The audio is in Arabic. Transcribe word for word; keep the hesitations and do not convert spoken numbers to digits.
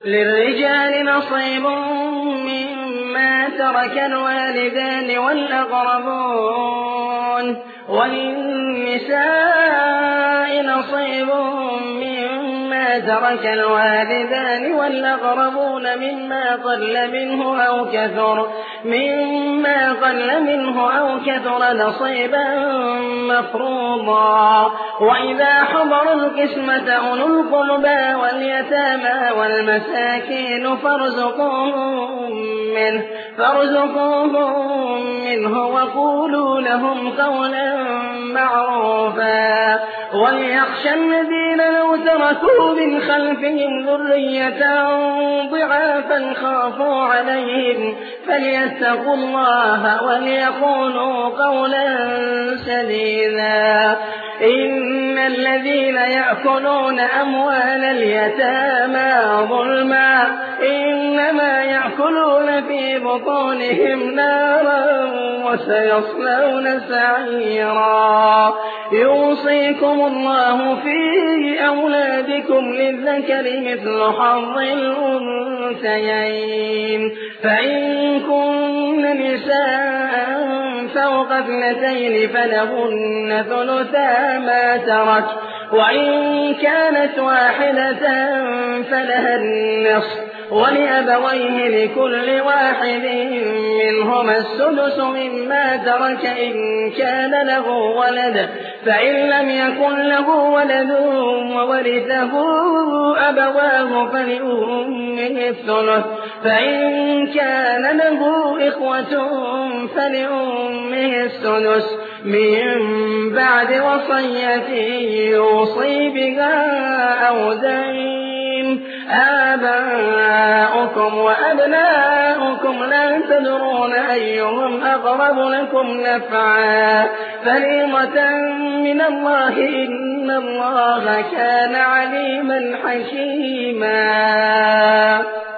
للرجال نصيب مما ترك الوالدان والأقربون وللنساء نصيب مما ترك الوالدان والأقربون مما قل منه أو كثر مما قل منه أو كثر نصيبا مفروضا. وإذا حضروا القسمة أولو القربى واليتامى والمساكين فارزقوهم منه فارزقوهم منه وقولوا لهم قولا معروفا. وليخشى الذين لو تركوا من خلفهم ذرية ضعافا خافوا عليهم فليتقوا الله وليقولوا قولا سديدا. إن الذين يأكلون أموال اليتامى ظلما إنما يأكلون في بطونهم نارا وسيصلون سعيرا. يوصيكم الله في أولادكم للذكر مثل حظ الأنثيين فإن كن نساء فوق اثنتين فلهن ثلثا ما ترك وإن كانت واحدة فلها النصف ولأبويه لكل واحد منهما السدس مما ترك إن كان له ولد فإن لم يكن له ولد وورثه أبواه فلأمه الثلث فإن كان له إخوة فلأمه السدس من بعد وصية يوصي بها أو دين. آباؤكم وأبناؤكم لا تدرون أيهم أقرب لكم نفعا فريضة من الله إن الله كان عليما حكيما.